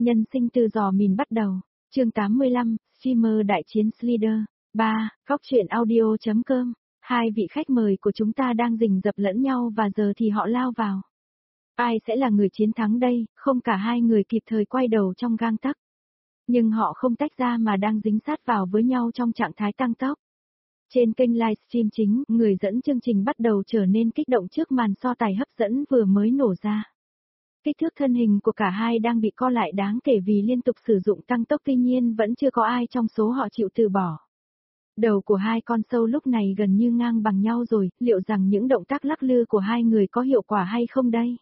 Nhân sinh từ giò mìn bắt đầu. Chương 85, streamer đại chiến Slider. 3. Góc truyện audio.com. Hai vị khách mời của chúng ta đang rình rập lẫn nhau và giờ thì họ lao vào. Ai sẽ là người chiến thắng đây? Không cả hai người kịp thời quay đầu trong gang tấc. Nhưng họ không tách ra mà đang dính sát vào với nhau trong trạng thái tăng tốc. Trên kênh livestream chính, người dẫn chương trình bắt đầu trở nên kích động trước màn so tài hấp dẫn vừa mới nổ ra. Kích thước thân hình của cả hai đang bị co lại đáng kể vì liên tục sử dụng tăng tốc, tuy nhiên vẫn chưa có ai trong số họ chịu từ bỏ. Đầu của hai con sâu lúc này gần như ngang bằng nhau rồi, liệu rằng những động tác lắc lư của hai người có hiệu quả hay không đây?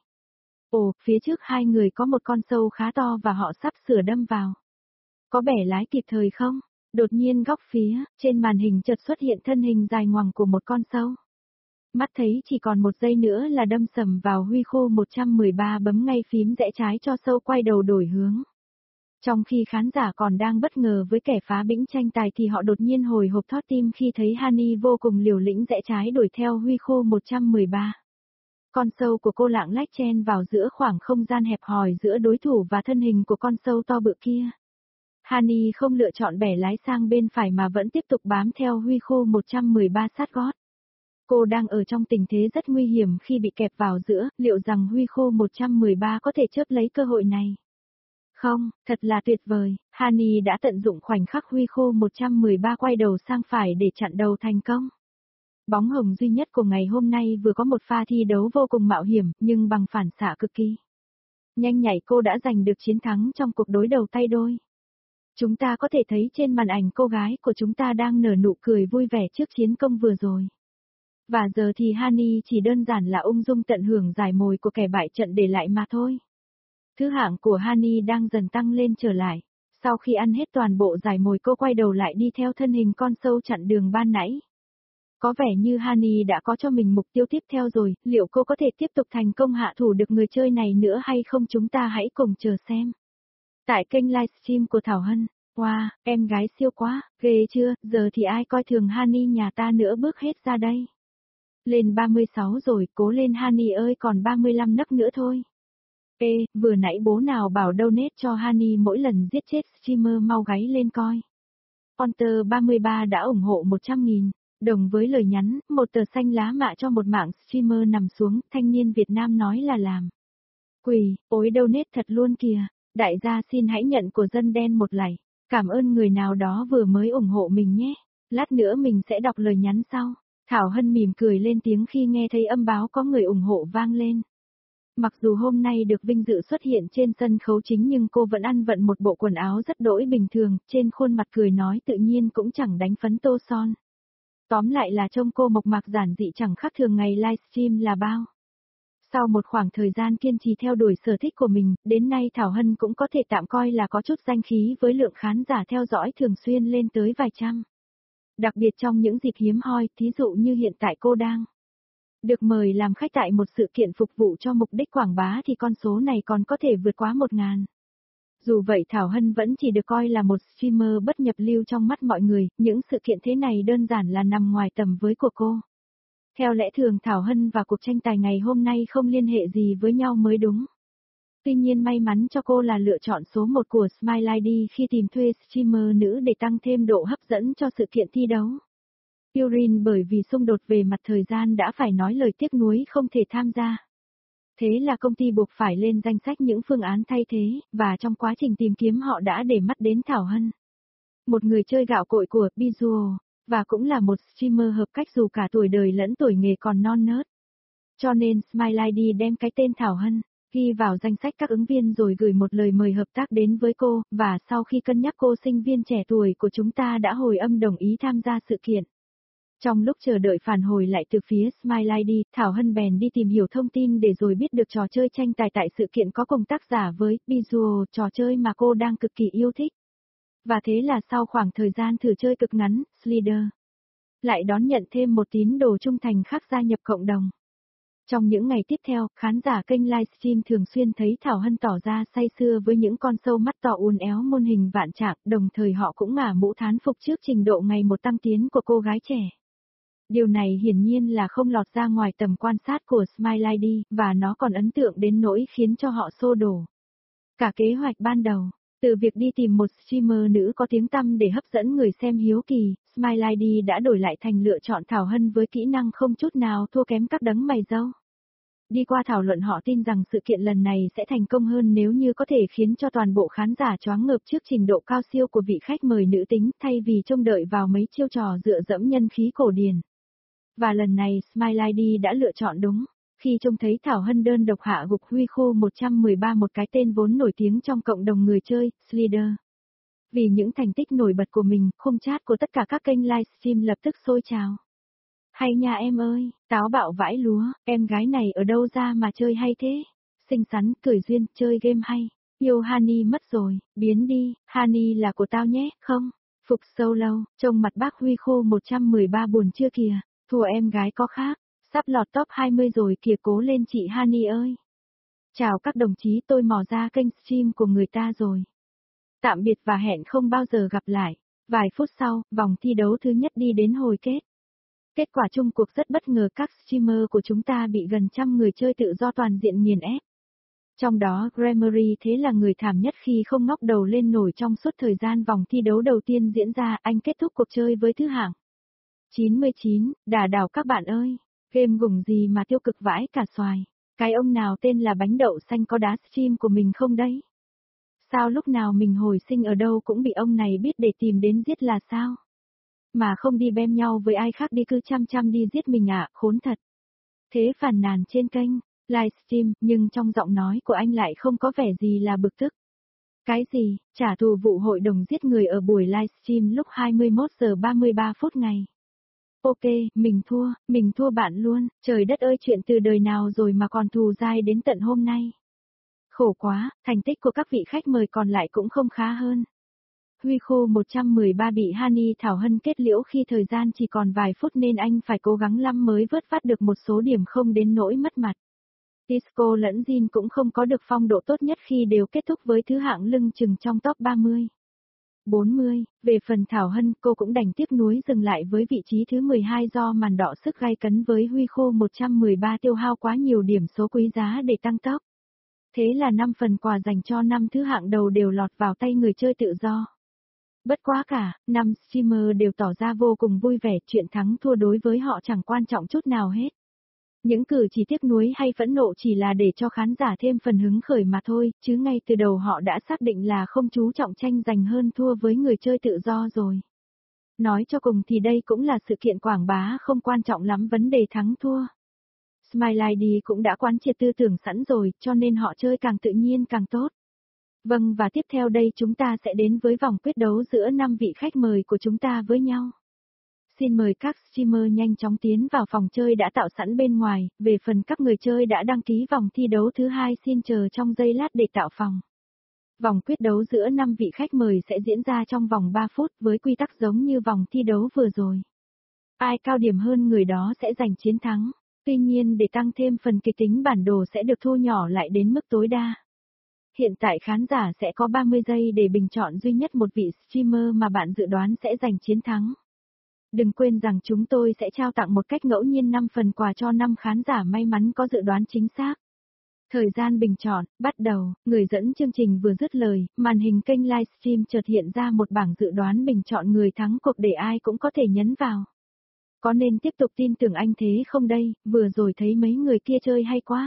Ồ, phía trước hai người có một con sâu khá to và họ sắp sửa đâm vào. Có bẻ lái kịp thời không? Đột nhiên góc phía, trên màn hình chợt xuất hiện thân hình dài ngoằng của một con sâu. Mắt thấy chỉ còn một giây nữa là đâm sầm vào Huy Khô 113, bấm ngay phím rẽ trái cho sâu quay đầu đổi hướng. Trong khi khán giả còn đang bất ngờ với kẻ phá bĩnh tranh tài thì họ đột nhiên hồi hộp thót tim khi thấy Hani vô cùng liều lĩnh rẽ trái đuổi theo Huy Khô 113. Con sâu của cô lạng lách chen vào giữa khoảng không gian hẹp hòi giữa đối thủ và thân hình của con sâu to bự kia. Hani không lựa chọn bẻ lái sang bên phải mà vẫn tiếp tục bám theo Huy Khô 113 sát gót. Cô đang ở trong tình thế rất nguy hiểm khi bị kẹp vào giữa, liệu rằng Huy Khô 113 có thể chớp lấy cơ hội này? Không, thật là tuyệt vời, Hani đã tận dụng khoảnh khắc Huy Khô 113 quay đầu sang phải để chặn đầu thành công. Bóng hồng duy nhất của ngày hôm nay vừa có một pha thi đấu vô cùng mạo hiểm, nhưng bằng phản xạ cực kỳ nhanh nhạy cô đã giành được chiến thắng trong cuộc đối đầu tay đôi. Chúng ta có thể thấy trên màn ảnh cô gái của chúng ta đang nở nụ cười vui vẻ trước chiến công vừa rồi. Và giờ thì Hani chỉ đơn giản là ung dung tận hưởng giải mồi của kẻ bại trận để lại mà thôi. Thứ hạng của Hani đang dần tăng lên trở lại. Sau khi ăn hết toàn bộ giải mồi cô quay đầu lại đi theo thân hình con sâu chặn đường ban nãy. Có vẻ như Hani đã có cho mình mục tiêu tiếp theo rồi, liệu cô có thể tiếp tục thành công hạ thủ được người chơi này nữa hay không, chúng ta hãy cùng chờ xem. Tại kênh livestream của Thảo Hân. Wow, em gái siêu quá, ghê chưa, giờ thì ai coi thường Hani nhà ta nữa, bước hết ra đây. Lên 36 rồi, cố lên Hani ơi, còn 35 nấc nữa thôi. Ê, vừa nãy bố nào bảo donate cho Hani mỗi lần giết chết streamer, mau gáy lên coi. Hunter 33 đã ủng hộ 100.000, đồng với lời nhắn, một tờ xanh lá mạ cho một mạng streamer nằm xuống, thanh niên Việt Nam nói là làm. Quỳ, ối donate thật luôn kìa, đại gia xin hãy nhận của dân đen một lạy, cảm ơn người nào đó vừa mới ủng hộ mình nhé, lát nữa mình sẽ đọc lời nhắn sau. Thảo Hân mỉm cười lên tiếng khi nghe thấy âm báo có người ủng hộ vang lên. Mặc dù hôm nay được vinh dự xuất hiện trên sân khấu chính nhưng cô vẫn ăn vận một bộ quần áo rất đỗi bình thường, trên khuôn mặt cười nói tự nhiên cũng chẳng đánh phấn tô son. Tóm lại là trông cô mộc mạc giản dị chẳng khác thường ngày livestream là bao. Sau một khoảng thời gian kiên trì theo đuổi sở thích của mình, đến nay Thảo Hân cũng có thể tạm coi là có chút danh khí với lượng khán giả theo dõi thường xuyên lên tới vài trăm. Đặc biệt trong những dịp hiếm hoi, thí dụ như hiện tại cô đang được mời làm khách tại một sự kiện phục vụ cho mục đích quảng bá thì con số này còn có thể vượt quá 1.000. Dù vậy Thảo Hân vẫn chỉ được coi là một streamer bất nhập lưu trong mắt mọi người, những sự kiện thế này đơn giản là nằm ngoài tầm với của cô. Theo lẽ thường Thảo Hân và cuộc tranh tài ngày hôm nay không liên hệ gì với nhau mới đúng. Tuy nhiên may mắn cho cô là lựa chọn số 1 của Smile ID khi tìm thuê streamer nữ để tăng thêm độ hấp dẫn cho sự kiện thi đấu. Yurin bởi vì xung đột về mặt thời gian đã phải nói lời tiếc nuối không thể tham gia. Thế là công ty buộc phải lên danh sách những phương án thay thế, và trong quá trình tìm kiếm họ đã để mắt đến Thảo Hân. Một người chơi gạo cội của Visual, và cũng là một streamer hợp cách dù cả tuổi đời lẫn tuổi nghề còn non nớt. Cho nên Smile ID đem cái tên Thảo Hân ghi vào danh sách các ứng viên rồi gửi một lời mời hợp tác đến với cô, và sau khi cân nhắc cô sinh viên trẻ tuổi của chúng ta đã hồi âm đồng ý tham gia sự kiện. Trong lúc chờ đợi phản hồi lại từ phía Smile ID, Thảo Hân bèn đi tìm hiểu thông tin để rồi biết được trò chơi tranh tài tại sự kiện có cùng tác giả với Visual, trò chơi mà cô đang cực kỳ yêu thích. Và thế là sau khoảng thời gian thử chơi cực ngắn, Slider lại đón nhận thêm một tín đồ trung thành khác gia nhập cộng đồng. Trong những ngày tiếp theo, khán giả kênh livestream thường xuyên thấy Thảo Hân tỏ ra say sưa với những con sâu mắt to uốn éo muôn hình vạn trạng, đồng thời họ cũng ngả mũ thán phục trước trình độ ngày một tăng tiến của cô gái trẻ. Điều này hiển nhiên là không lọt ra ngoài tầm quan sát của Smile ID, và nó còn ấn tượng đến nỗi khiến cho họ xô đổ. Cả kế hoạch ban đầu, từ việc đi tìm một streamer nữ có tiếng tăm để hấp dẫn người xem hiếu kỳ, Smile ID đã đổi lại thành lựa chọn Thảo Hân với kỹ năng không chút nào thua kém các đấng mày râu. Đi qua thảo luận họ tin rằng sự kiện lần này sẽ thành công hơn nếu như có thể khiến cho toàn bộ khán giả choáng ngợp trước trình độ cao siêu của vị khách mời nữ tính thay vì trông đợi vào mấy chiêu trò dựa dẫm nhân khí cổ điển. Và lần này Smile ID đã lựa chọn đúng. Khi trông thấy Thảo Hân đơn độc hạ gục Huy Khô 113, một cái tên vốn nổi tiếng trong cộng đồng người chơi, Slider. Vì những thành tích nổi bật của mình, khung chat của tất cả các kênh livestream lập tức sôi trào. Hay nha em ơi, táo bạo vãi lúa, em gái này ở đâu ra mà chơi hay thế? Xinh xắn, cười duyên, chơi game hay. Yêu Hani mất rồi, biến đi, Hani là của tao nhé, không? Phục Solo, trông mặt bác Huy Khô 113 buồn chưa kìa, thua em gái có khác. Sắp lọt top 20 rồi kìa, cố lên chị Hani ơi. Chào các đồng chí, tôi mò ra kênh stream của người ta rồi. Tạm biệt và hẹn không bao giờ gặp lại. Vài phút sau, vòng thi đấu thứ nhất đi đến hồi kết. Kết quả chung cuộc rất bất ngờ, các streamer của chúng ta bị gần trăm người chơi tự do toàn diện nghiền ép. Trong đó Gremory thế là người thảm nhất khi không ngóc đầu lên nổi trong suốt thời gian vòng thi đấu đầu tiên diễn ra, anh kết thúc cuộc chơi với thứ hạng 99, đả đảo các bạn ơi. Game gủng gì mà tiêu cực vãi cả xoài. Cái ông nào tên là bánh đậu xanh có đá stream của mình không đấy? Sao lúc nào mình hồi sinh ở đâu cũng bị ông này biết để tìm đến giết là sao? Mà không đi bem nhau với ai khác đi, cứ chăm chăm đi giết mình ạ, khốn thật. Thế phàn nàn trên kênh livestream, nhưng trong giọng nói của anh lại không có vẻ gì là bực tức. Cái gì, trả thù vụ hội đồng giết người ở buổi livestream lúc 21 giờ 33 phút ngày. Ok, mình thua bạn luôn, trời đất ơi, chuyện từ đời nào rồi mà còn thù dai đến tận hôm nay. Khổ quá, thành tích của các vị khách mời còn lại cũng không khá hơn. Huy Khô 113 bị Hani Thảo Hân kết liễu khi thời gian chỉ còn vài phút nên anh phải cố gắng lắm mới vớt vát được một số điểm không đến nỗi mất mặt. Disco lẫn Jin cũng không có được phong độ tốt nhất khi đều kết thúc với thứ hạng lưng chừng trong top 30. 40, về phần Thảo Hân, cô cũng đành tiếc nuối dừng lại với vị trí thứ 12 do màn đọ sức gay cấn với Huy Khô 113 tiêu hao quá nhiều điểm số quý giá để tăng tốc. Thế là 5 phần quà dành cho 5 thứ hạng đầu đều lọt vào tay người chơi tự do. Bất quá cả, 5 streamer đều tỏ ra vô cùng vui vẻ, chuyện thắng thua đối với họ chẳng quan trọng chút nào hết. Những cử chỉ tiếc nuối hay phẫn nộ chỉ là để cho khán giả thêm phần hứng khởi mà thôi, chứ ngay từ đầu họ đã xác định là không chú trọng tranh giành hơn thua với người chơi tự do rồi. Nói cho cùng thì đây cũng là sự kiện quảng bá, không quan trọng lắm vấn đề thắng thua. Smile ID cũng đã quán triệt tư tưởng sẵn rồi, cho nên họ chơi càng tự nhiên càng tốt. Vâng, và tiếp theo đây chúng ta sẽ đến với vòng quyết đấu giữa 5 vị khách mời của chúng ta với nhau. Xin mời các streamer nhanh chóng tiến vào phòng chơi đã tạo sẵn bên ngoài, về phần các người chơi đã đăng ký vòng thi đấu thứ 2 xin chờ trong giây lát để tạo phòng. Vòng quyết đấu giữa 5 vị khách mời sẽ diễn ra trong vòng 3 phút với quy tắc giống như vòng thi đấu vừa rồi. Ai cao điểm hơn người đó sẽ giành chiến thắng. Tuy nhiên để tăng thêm phần kịch tính, bản đồ sẽ được thu nhỏ lại đến mức tối đa. Hiện tại khán giả sẽ có 30 giây để bình chọn duy nhất một vị streamer mà bạn dự đoán sẽ giành chiến thắng. Đừng quên rằng chúng tôi sẽ trao tặng một cách ngẫu nhiên 5 phần quà cho 5 khán giả may mắn có dự đoán chính xác. Thời gian bình chọn, bắt đầu, người dẫn chương trình vừa dứt lời, màn hình kênh livestream chợt hiện ra một bảng dự đoán bình chọn người thắng cuộc để ai cũng có thể nhấn vào. Có nên tiếp tục tin tưởng anh thế không đây, vừa rồi thấy mấy người kia chơi hay quá.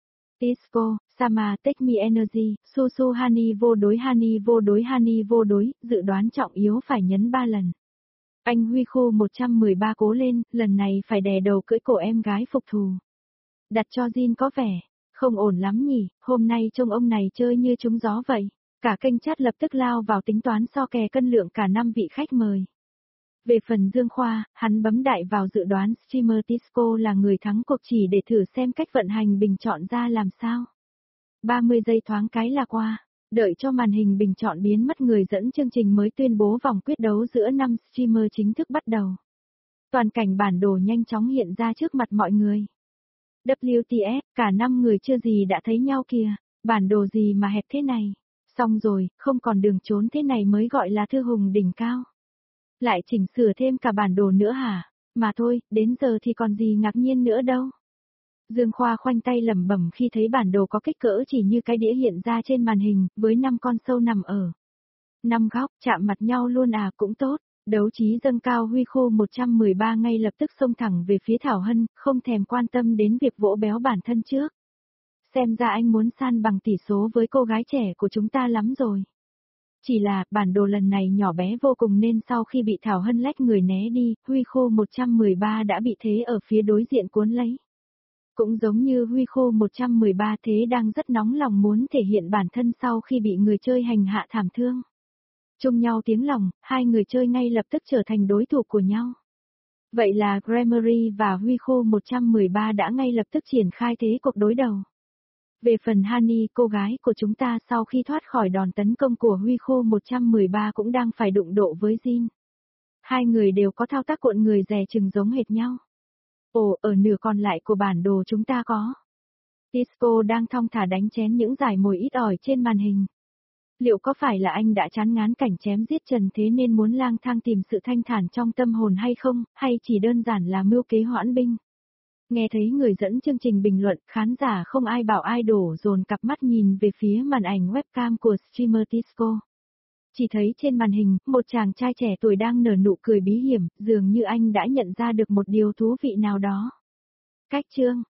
Disco, Sama, Take Me Energy, Susu Hani vô đối, Hani vô đối, Hani vô đối, dự đoán trọng yếu phải nhấn 3 lần. Anh Huy Khô 113 cố lên, lần này phải đè đầu cưỡi cổ em gái phục thù. Đặt cho Jin có vẻ không ổn lắm nhỉ, hôm nay trông ông này chơi như trúng gió vậy. Cả kênh chat lập tức lao vào tính toán so kè cân lượng cả 5 vị khách mời. Về phần Dương Khoa, hắn bấm đại vào dự đoán streamer Tisco là người thắng cuộc chỉ để thử xem cách vận hành bình chọn ra làm sao. 30 giây thoáng cái là qua, đợi cho màn hình bình chọn biến mất, người dẫn chương trình mới tuyên bố vòng quyết đấu giữa 5 streamer chính thức bắt đầu. Toàn cảnh bản đồ nhanh chóng hiện ra trước mặt mọi người. WTF, cả 5 người chưa gì đã thấy nhau kìa, bản đồ gì mà hẹp thế này. Xong rồi, không còn đường trốn, thế này mới gọi là thư hùng đỉnh cao. Lại chỉnh sửa thêm cả bản đồ nữa hả? Mà thôi, đến giờ thì còn gì ngạc nhiên nữa đâu. Dương Khoa khoanh tay lẩm bẩm khi thấy bản đồ có kích cỡ chỉ như cái đĩa hiện ra trên màn hình, với 5 con sâu nằm ở 5 góc, chạm mặt nhau luôn à, cũng tốt. Đấu trí dâng cao, Huy Khô 113 ngay lập tức xông thẳng về phía Thảo Hân, không thèm quan tâm đến việc vỗ béo bản thân trước. Xem ra anh muốn san bằng tỷ số với cô gái trẻ của chúng ta lắm rồi. Chỉ là, bản đồ lần này nhỏ bé vô cùng nên sau khi bị Thảo Hân lách người né đi, Huy Khô 113 đã bị thế ở phía đối diện cuốn lấy. Cũng giống như Huy Khô 113, thế đang rất nóng lòng muốn thể hiện bản thân sau khi bị người chơi hành hạ thảm thương. Chung nhau tiếng lòng, hai người chơi ngay lập tức trở thành đối thủ của nhau. Vậy là Gremory và Huy Khô 113 đã ngay lập tức triển khai thế cuộc đối đầu. Về phần Honey, cô gái của chúng ta sau khi thoát khỏi đòn tấn công của Huy Khô 113 cũng đang phải đụng độ với Jin. Hai người đều có thao tác cuộn người dè chừng giống hệt nhau. Ồ, ở nửa còn lại của bản đồ chúng ta có. Tisco đang thong thả đánh chén những dải mồi ít ỏi trên màn hình. Liệu có phải là anh đã chán ngán cảnh chém giết trần thế nên muốn lang thang tìm sự thanh thản trong tâm hồn hay không, hay chỉ đơn giản là mưu kế hoãn binh? Nghe thấy người dẫn chương trình bình luận, khán giả không ai bảo ai đổ dồn cặp mắt nhìn về phía màn ảnh webcam của streamer Tisco. Chỉ thấy trên màn hình, một chàng trai trẻ tuổi đang nở nụ cười bí hiểm, dường như anh đã nhận ra được một điều thú vị nào đó. Cách chương